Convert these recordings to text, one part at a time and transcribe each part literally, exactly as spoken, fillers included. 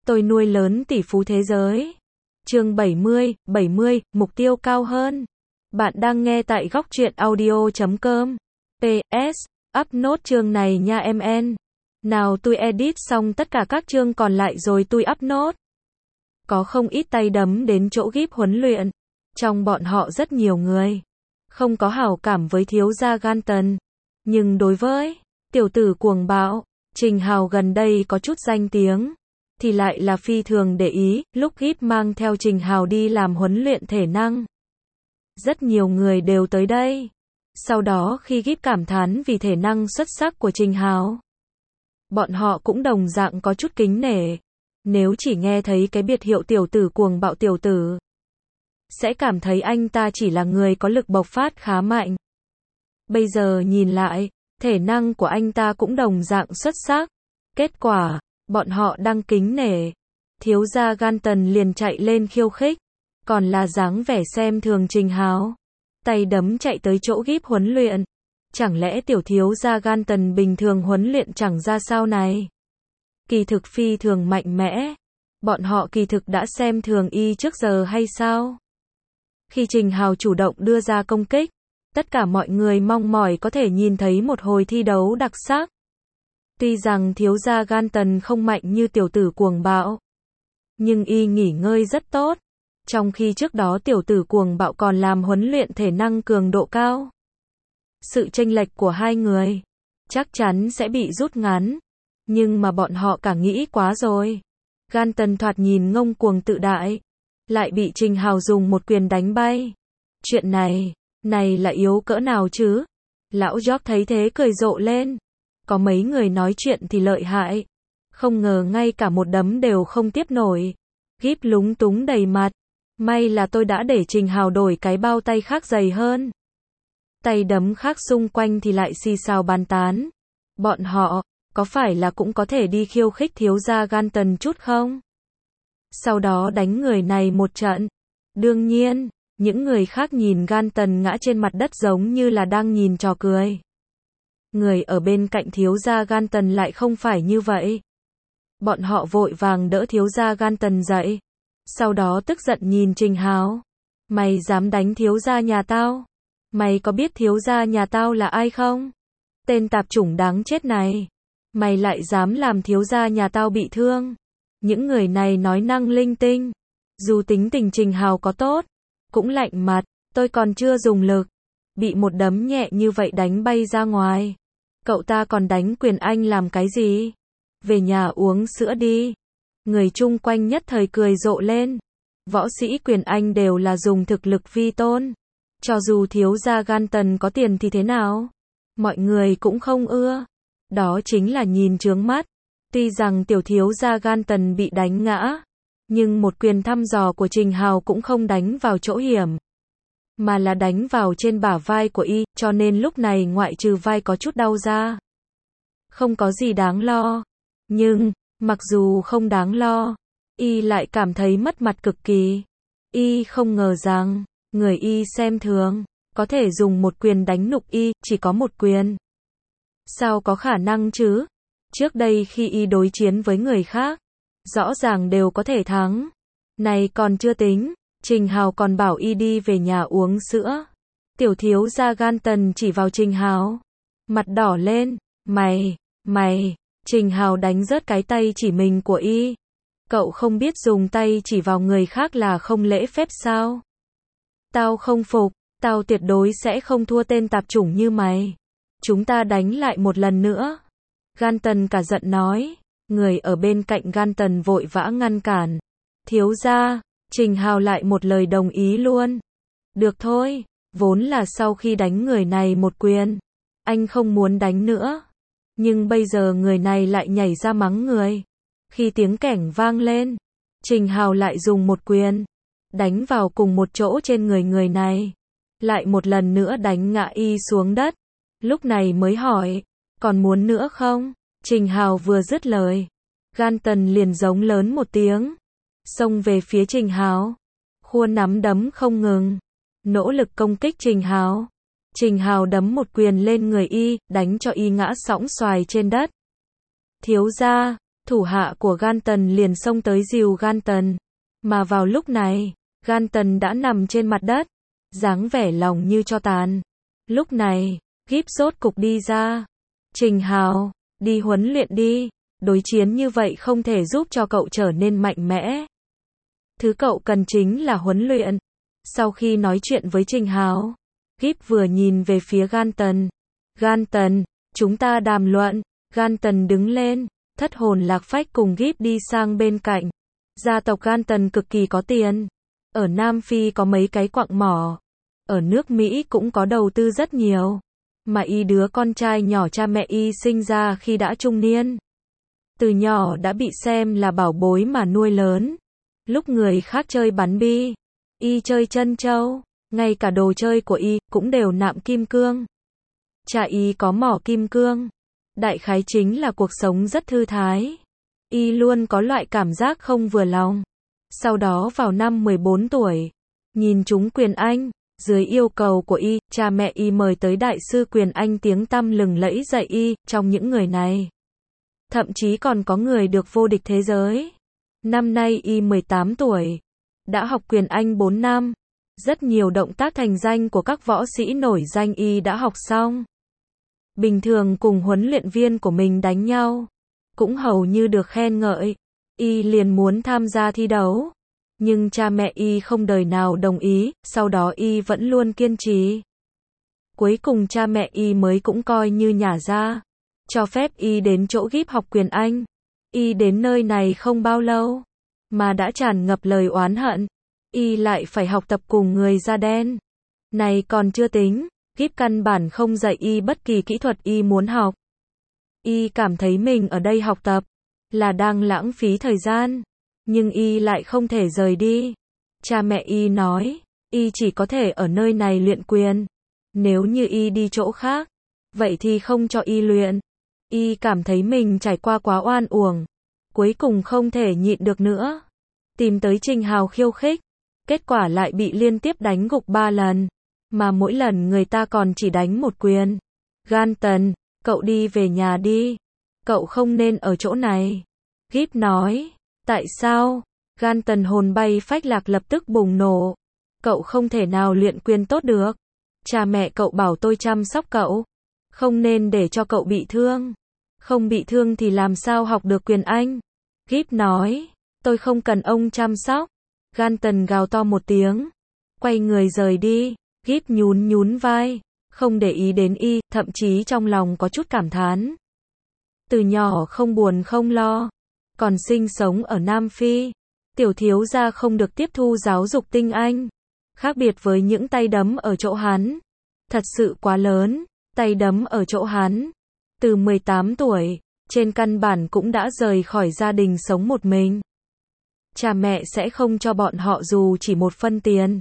Tôi nuôi lớn tỷ phú thế giới. Chương bảy mươi, bảy mươi, mục tiêu cao hơn. Bạn đang nghe tại góc truyện audio chấm com. pê ét, up nốt chương này nha em en. Nào tôi edit xong tất cả các chương còn lại rồi tôi up nốt. Có không ít tay đấm đến chỗ gíp huấn luyện. Trong bọn họ rất nhiều người không có hảo cảm với thiếu gia Ganton. Nhưng đối với tiểu tử cuồng bạo, Trình Hào gần đây có chút danh tiếng, thì lại là phi thường để ý, lúc gíp mang theo Trình Hào đi làm huấn luyện thể năng. Rất nhiều người đều tới đây. Sau đó khi gíp cảm thán vì thể năng xuất sắc của Trình Hào, bọn họ cũng đồng dạng có chút kính nể. Nếu chỉ nghe thấy cái biệt hiệu tiểu tử cuồng bạo tiểu tử, sẽ cảm thấy anh ta chỉ là người có lực bộc phát khá mạnh. Bây giờ nhìn lại, thể năng của anh ta cũng đồng dạng xuất sắc. Kết quả, bọn họ đang kính nể. Thiếu gia Ganton liền chạy lên khiêu khích, còn là dáng vẻ xem thường Trình Hào. Tay đấm chạy tới chỗ gíp huấn luyện. Chẳng lẽ tiểu thiếu gia Ganton bình thường huấn luyện chẳng ra sao này? Kỳ thực phi thường mạnh mẽ. Bọn họ kỳ thực đã xem thường y trước giờ hay sao? Khi Trình Hào chủ động đưa ra công kích, tất cả mọi người mong mỏi có thể nhìn thấy một hồi thi đấu đặc sắc. Tuy rằng thiếu gia Ganton không mạnh như tiểu tử cuồng bạo, nhưng y nghỉ ngơi rất tốt. Trong khi trước đó tiểu tử cuồng bạo còn làm huấn luyện thể năng cường độ cao. Sự chênh lệch của hai người chắc chắn sẽ bị rút ngắn. Nhưng mà bọn họ cả nghĩ quá rồi. Ganton thoạt nhìn ngông cuồng tự đại, lại bị Trình Hào dùng một quyền đánh bay. Chuyện này, này là yếu cỡ nào chứ? Lão George thấy thế cười rộ lên. Có mấy người nói chuyện thì lợi hại. Không ngờ ngay cả một đấm đều không tiếp nổi. Gíp lúng túng đầy mặt. May là tôi đã để Trình Hào đổi cái bao tay khác dày hơn. Tay đấm khác xung quanh thì lại xì xào bàn tán. Bọn họ, có phải là cũng có thể đi khiêu khích thiếu gia Ganton chút không? Sau đó đánh người này một trận. Đương nhiên, những người khác nhìn Ganton ngã trên mặt đất giống như là đang nhìn trò cười. Người ở bên cạnh thiếu gia Ganton lại không phải như vậy. Bọn họ vội vàng đỡ thiếu gia Ganton dậy. Sau đó tức giận nhìn Trình Hào. Mày dám đánh thiếu gia nhà tao? Mày có biết thiếu gia nhà tao là ai không? Tên tạp chủng đáng chết này. Mày lại dám làm thiếu gia nhà tao bị thương. Những người này nói năng linh tinh. Dù tính tình Trình Hào có tốt, cũng lạnh mặt. Tôi còn chưa dùng lực, bị một đấm nhẹ như vậy đánh bay ra ngoài. Cậu ta còn đánh quyền anh làm cái gì? Về nhà uống sữa đi. Người chung quanh nhất thời cười rộ lên. Võ sĩ quyền anh đều là dùng thực lực vi tôn. Cho dù thiếu gia Ganton có tiền thì thế nào? Mọi người cũng không ưa. Đó chính là nhìn chướng mắt. Tuy rằng tiểu thiếu gia Ganton bị đánh ngã, nhưng một quyền thăm dò của Trình Hào cũng không đánh vào chỗ hiểm, mà là đánh vào trên bả vai của y, cho nên lúc này ngoại trừ vai có chút đau ra, không có gì đáng lo. Nhưng, mặc dù không đáng lo, y lại cảm thấy mất mặt cực kỳ. Y không ngờ rằng, người y xem thường, có thể dùng một quyền đánh nục y, chỉ có một quyền. Sao có khả năng chứ? Trước đây khi y đối chiến với người khác, rõ ràng đều có thể thắng. Này còn chưa tính, Trình Hào còn bảo y đi về nhà uống sữa. Tiểu thiếu gia Ganton chỉ vào Trình Hào, mặt đỏ lên. Mày, mày, Trình Hào đánh rớt cái tay chỉ mình của y. Cậu không biết dùng tay chỉ vào người khác là không lễ phép sao? Tao không phục, tao tuyệt đối sẽ không thua tên tạp chủng như mày. Chúng ta đánh lại một lần nữa. Ganton cả giận nói. Người ở bên cạnh Ganton vội vã ngăn cản. Thiếu gia, Trình Hào lại một lời đồng ý luôn. Được thôi, vốn là sau khi đánh người này một quyền, anh không muốn đánh nữa. Nhưng bây giờ người này lại nhảy ra mắng người. Khi tiếng kẻng vang lên, Trình Hào lại dùng một quyền, đánh vào cùng một chỗ trên người người này. Lại một lần nữa đánh ngã y xuống đất. Lúc này mới hỏi, còn muốn nữa không? Trình Hào vừa dứt lời, Ganton liền giống lớn một tiếng, xông về phía Trình Hào, khua nắm đấm không ngừng, nỗ lực công kích Trình Hào. Trình Hào đấm một quyền lên người y, đánh cho y ngã sõng xoài trên đất. Thiếu gia, Thủ hạ của Galton liền xông tới dìu Galton. Mà vào lúc này, Galton đã nằm trên mặt đất, dáng vẻ lòng như tro tàn. Lúc này, Gip rốt cục đi ra. Trình Hào, đi huấn luyện đi. Đối chiến như vậy không thể giúp cho cậu trở nên mạnh mẽ. Thứ cậu cần chính là huấn luyện. Sau khi nói chuyện với Trình Hào, Gip vừa nhìn về phía Galton. Galton, chúng ta đàm luận. Galton đứng lên, thất hồn lạc phách cùng Gip đi sang bên cạnh. Gia tộc Galton cực kỳ có tiền. Ở Nam Phi có mấy cái quặng mỏ. Ở nước Mỹ cũng có đầu tư rất nhiều. Mà y đứa con trai nhỏ cha mẹ y sinh ra khi đã trung niên. Từ nhỏ đã bị xem là bảo bối mà nuôi lớn. Lúc người khác chơi bắn bi, y chơi chân châu. Ngay cả đồ chơi của y cũng đều nạm kim cương. Cha y có mỏ kim cương. Đại khái chính là cuộc sống rất thư thái. Y luôn có loại cảm giác không vừa lòng. Sau đó vào năm mười bốn tuổi, nhìn chúng quyền Anh, dưới yêu cầu của y, cha mẹ y mời tới đại sư quyền Anh tiếng tăm lừng lẫy dạy y. Trong những người này, thậm chí còn có người được vô địch thế giới. Năm nay y mười tám tuổi, đã học quyền Anh bốn năm. Rất nhiều động tác thành danh của các võ sĩ nổi danh y đã học xong. Bình thường cùng huấn luyện viên của mình đánh nhau, cũng hầu như được khen ngợi. Y liền muốn tham gia thi đấu. Nhưng cha mẹ y không đời nào đồng ý, sau đó y vẫn luôn kiên trì. Cuối cùng cha mẹ y mới cũng coi như nhả ra, cho phép y đến chỗ Gip học quyền Anh. Y đến nơi này không bao lâu, mà đã tràn ngập lời oán hận. Y lại phải học tập cùng người da đen. Này còn chưa tính, Gip căn bản không dạy y bất kỳ kỹ thuật y muốn học. Y cảm thấy mình ở đây học tập là đang lãng phí thời gian, nhưng y lại không thể rời đi. Cha mẹ y nói, y chỉ có thể ở nơi này luyện quyền. Nếu như y đi chỗ khác, vậy thì không cho y luyện. Y cảm thấy mình trải qua quá oan uổng, cuối cùng không thể nhịn được nữa, tìm tới Trình Hào khiêu khích. Kết quả lại bị liên tiếp đánh gục ba lần, mà mỗi lần người ta còn chỉ đánh một quyền. Galton, cậu đi về nhà đi. Cậu không nên ở chỗ này. Gip nói. Tại sao? Galton hồn bay phách lạc lập tức bùng nổ. Cậu không thể nào luyện quyền tốt được. Cha mẹ cậu bảo tôi chăm sóc cậu. Không nên để cho cậu bị thương. Không bị thương thì làm sao học được quyền Anh? Gip nói. Tôi không cần ông chăm sóc. Galton gào to một tiếng. Quay người rời đi. Gip nhún nhún vai. Không để ý đến y, thậm chí trong lòng có chút cảm thán. Từ nhỏ không buồn không lo. Còn sinh sống ở Nam Phi. Tiểu thiếu gia không được tiếp thu giáo dục tinh Anh. Khác biệt với những tay đấm ở chỗ hắn. Thật sự quá lớn. Tay đấm ở chỗ hắn. Từ mười tám tuổi, trên căn bản cũng đã rời khỏi gia đình sống một mình. Cha mẹ sẽ không cho bọn họ dù chỉ một phân tiền.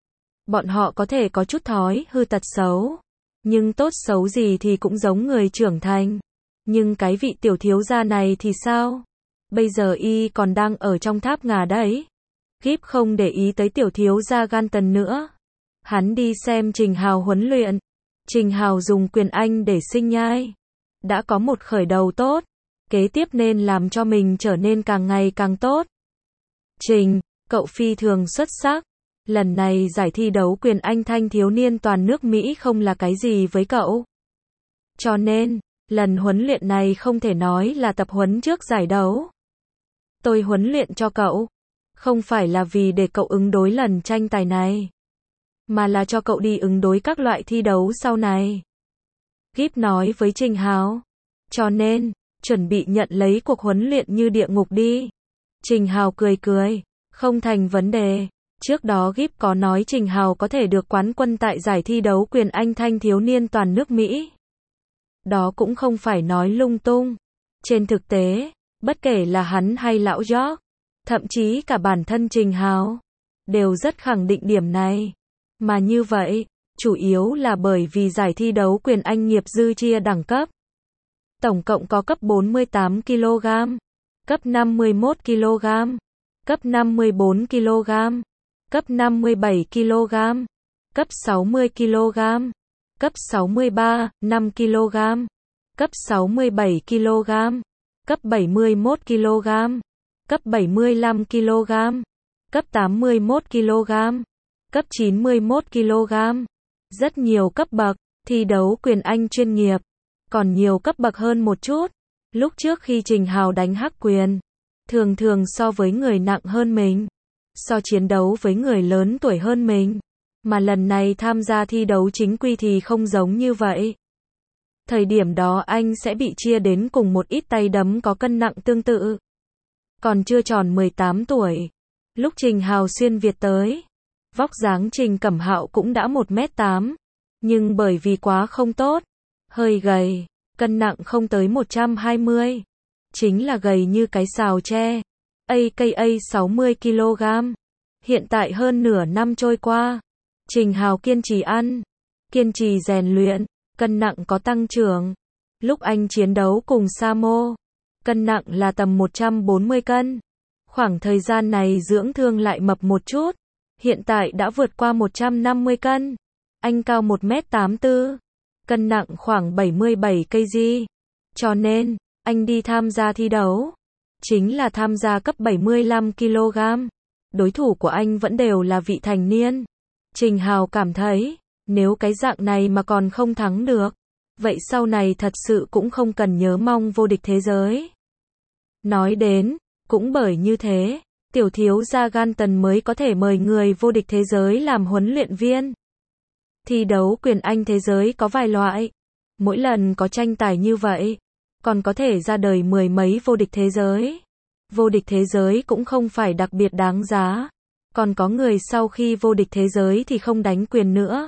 Bọn họ có thể có chút thói hư tật xấu, nhưng tốt xấu gì thì cũng giống người trưởng thành. Nhưng cái vị tiểu thiếu gia này thì sao? Bây giờ y còn đang ở trong tháp ngà đấy. Gip không để ý tới tiểu thiếu gia Galton nữa. Hắn đi xem Trình Hào huấn luyện. Trình Hào dùng quyền Anh để sinh nhai. Đã có một khởi đầu tốt. Kế tiếp nên làm cho mình trở nên càng ngày càng tốt. Trình, cậu phi thường xuất sắc. Lần này giải thi đấu quyền Anh thanh thiếu niên toàn nước Mỹ không là cái gì với cậu. Cho nên, lần huấn luyện này không thể nói là tập huấn trước giải đấu. Tôi huấn luyện cho cậu, không phải là vì để cậu ứng đối lần tranh tài này, mà là cho cậu đi ứng đối các loại thi đấu sau này. Gip nói với Trình Hào. Cho nên, chuẩn bị nhận lấy cuộc huấn luyện như địa ngục đi. Trình Hào cười cười. Không thành vấn đề. Trước đó Gip có nói Trình Hào có thể được quán quân tại giải thi đấu quyền Anh thanh thiếu niên toàn nước Mỹ. Đó cũng không phải nói lung tung. Trên thực tế, bất kể là hắn hay lão George, thậm chí cả bản thân Trình Hào, đều rất khẳng định điểm này. Mà như vậy, chủ yếu là bởi vì giải thi đấu quyền Anh nghiệp dư chia đẳng cấp. Tổng cộng có cấp bốn mươi tám ki lô gam, cấp năm mươi mốt ki lô gam, cấp năm mươi bốn ki lô gam, cấp năm mươi bảy ki lô gam, cấp sáu mươi ki lô gam, cấp sáu mươi ba, năm ki lô gam, cấp sáu mươi bảy ki lô gam, cấp bảy mươi mốt ki lô gam, cấp bảy mươi lăm ki lô gam, cấp tám mươi mốt ki lô gam, cấp chín mươi mốt ki lô gam. Rất nhiều cấp bậc, thi đấu quyền Anh chuyên nghiệp, còn nhiều cấp bậc hơn một chút. Lúc trước khi Trình Hào đánh hắc quyền, thường thường so với người nặng hơn mình, so chiến đấu với người lớn tuổi hơn mình, mà lần này tham gia thi đấu chính quy thì không giống như vậy. Thời điểm đó anh sẽ bị chia đến cùng một ít tay đấm có cân nặng tương tự. Còn chưa tròn mười tám tuổi, lúc Trình Hào xuyên Việt tới, vóc dáng Trình Cẩm Hạo cũng đã một mét tám, nhưng bởi vì quá không tốt, hơi gầy, cân nặng không tới một trăm hai mươi, chính là gầy như cái sào tre, a ca a sáu mươi ki lô gam. Hiện tại hơn nửa năm trôi qua, Trình Hào kiên trì ăn, kiên trì rèn luyện, cân nặng có tăng trưởng. Lúc anh chiến đấu cùng Samo, cân nặng là tầm một trăm bốn mươi cân. Khoảng thời gian này dưỡng thương lại mập một chút, hiện tại đã vượt qua một trăm năm mươi cân. Anh cao một mét tám mươi tư, cân nặng khoảng bảy mươi bảy ki lô gam. Cho nên, anh đi tham gia thi đấu, chính là tham gia cấp bảy mươi lăm ki lô gam. Đối thủ của anh vẫn đều là vị thành niên. Trình Hào cảm thấy, nếu cái dạng này mà còn không thắng được, vậy sau này thật sự cũng không cần nhớ mong vô địch thế giới. Nói đến, cũng bởi như thế, tiểu thiếu gia Ganton mới có thể mời người vô địch thế giới làm huấn luyện viên. Thi đấu quyền Anh thế giới có vài loại, mỗi lần có tranh tài như vậy, còn có thể ra đời mười mấy vô địch thế giới. Vô địch thế giới cũng không phải đặc biệt đáng giá, còn có người sau khi vô địch thế giới thì không đánh quyền nữa,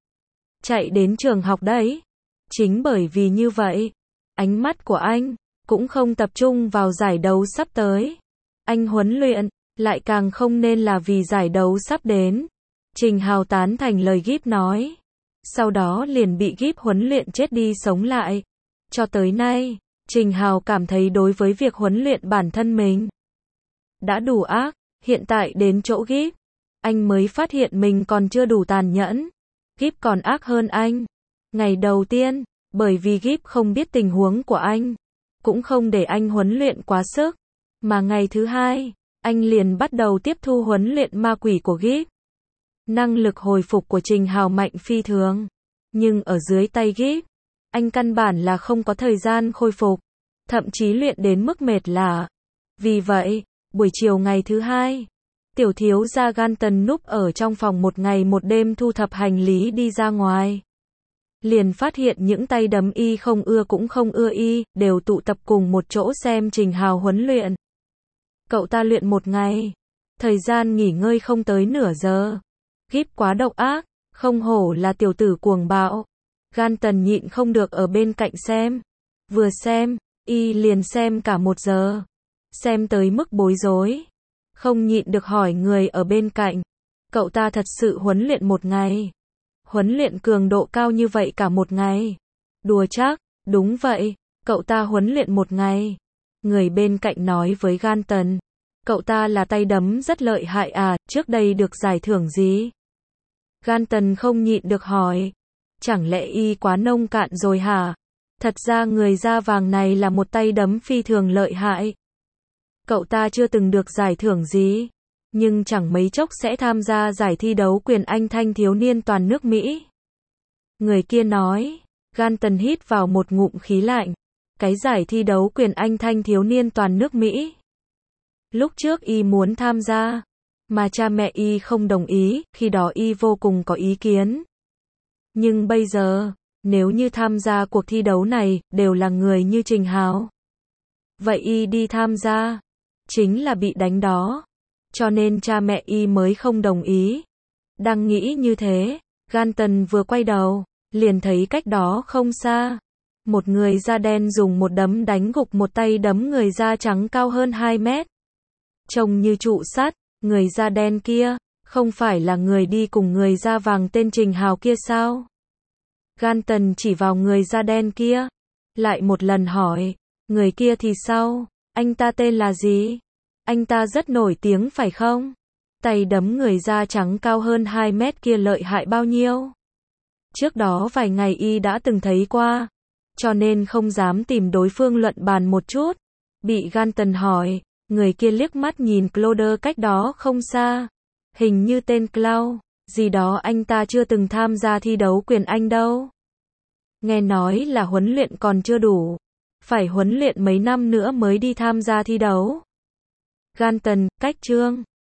chạy đến trường học đấy. Chính bởi vì như vậy, ánh mắt của anh cũng không tập trung vào giải đấu sắp tới. Anh huấn luyện lại càng không nên là vì giải đấu sắp đến. Trình Hào tán thành lời Gibbs nói. Sau đó liền bị Gibbs huấn luyện chết đi sống lại. Cho tới nay, Trình Hào cảm thấy đối với việc huấn luyện bản thân mình đã đủ ác. Hiện tại đến chỗ Gibbs, anh mới phát hiện mình còn chưa đủ tàn nhẫn. Gibbs còn ác hơn anh. Ngày đầu tiên, bởi vì Gibbs không biết tình huống của anh, cũng không để anh huấn luyện quá sức, mà ngày thứ hai, anh liền bắt đầu tiếp thu huấn luyện ma quỷ của Gibbs. Năng lực hồi phục của Trình Hào mạnh phi thường, nhưng ở dưới tay Gibbs, anh căn bản là không có thời gian khôi phục, thậm chí luyện đến mức mệt lả. Vì vậy, buổi chiều ngày thứ hai, tiểu thiếu gia Ganton núp ở trong phòng một ngày một đêm thu thập hành lý đi ra ngoài. Liền phát hiện những tay đấm y không ưa cũng không ưa y, đều tụ tập cùng một chỗ xem Trình Hào huấn luyện. Cậu ta luyện một ngày, thời gian nghỉ ngơi không tới nửa giờ. Gibbs quá độc ác, không hổ là tiểu tử cuồng bạo. Ganton nhịn không được ở bên cạnh xem. Vừa xem, y liền xem cả một giờ. Xem tới mức bối rối. Không nhịn được hỏi người ở bên cạnh. Cậu ta thật sự huấn luyện một ngày. Huấn luyện cường độ cao như vậy cả một ngày. Đùa chắc, đúng vậy, cậu ta huấn luyện một ngày. Người bên cạnh nói với Ganton. Cậu ta là tay đấm rất lợi hại à, trước đây được giải thưởng gì? Ganton không nhịn được hỏi. Chẳng lẽ y quá nông cạn rồi hả? Thật ra người da vàng này là một tay đấm phi thường lợi hại. Cậu ta chưa từng được giải thưởng gì, nhưng chẳng mấy chốc sẽ tham gia giải thi đấu quyền Anh thanh thiếu niên toàn nước Mỹ. Người kia nói. Ganton hít vào một ngụm khí lạnh. Cái giải thi đấu quyền Anh thanh thiếu niên toàn nước Mỹ. Lúc trước y muốn tham gia, mà cha mẹ y không đồng ý, khi đó y vô cùng có ý kiến. Nhưng bây giờ, nếu như tham gia cuộc thi đấu này, đều là người như Trình Hào. Vậy y đi tham gia, chính là bị đánh đó. Cho nên cha mẹ y mới không đồng ý. Đang nghĩ như thế, Ganton vừa quay đầu, liền thấy cách đó không xa. Một người da đen dùng một đấm đánh gục một tay đấm người da trắng cao hơn hai mét. Trông như trụ sắt, người da đen kia, không phải là người đi cùng người da vàng tên Trình Hào kia sao? Ganton chỉ vào người da đen kia, lại một lần hỏi, người kia thì sao? Anh ta tên là gì? Anh ta rất nổi tiếng phải không? Tay đấm người da trắng cao hơn hai mét kia lợi hại bao nhiêu? Trước đó vài ngày y đã từng thấy qua, cho nên không dám tìm đối phương luận bàn một chút. Bị Ganton hỏi, người kia liếc mắt nhìn Claude cách đó không xa. Hình như tên Cloud, gì đó anh ta chưa từng tham gia thi đấu quyền Anh đâu. Nghe nói là huấn luyện còn chưa đủ. Phải huấn luyện mấy năm nữa mới đi tham gia thi đấu. Ganton, cách chương.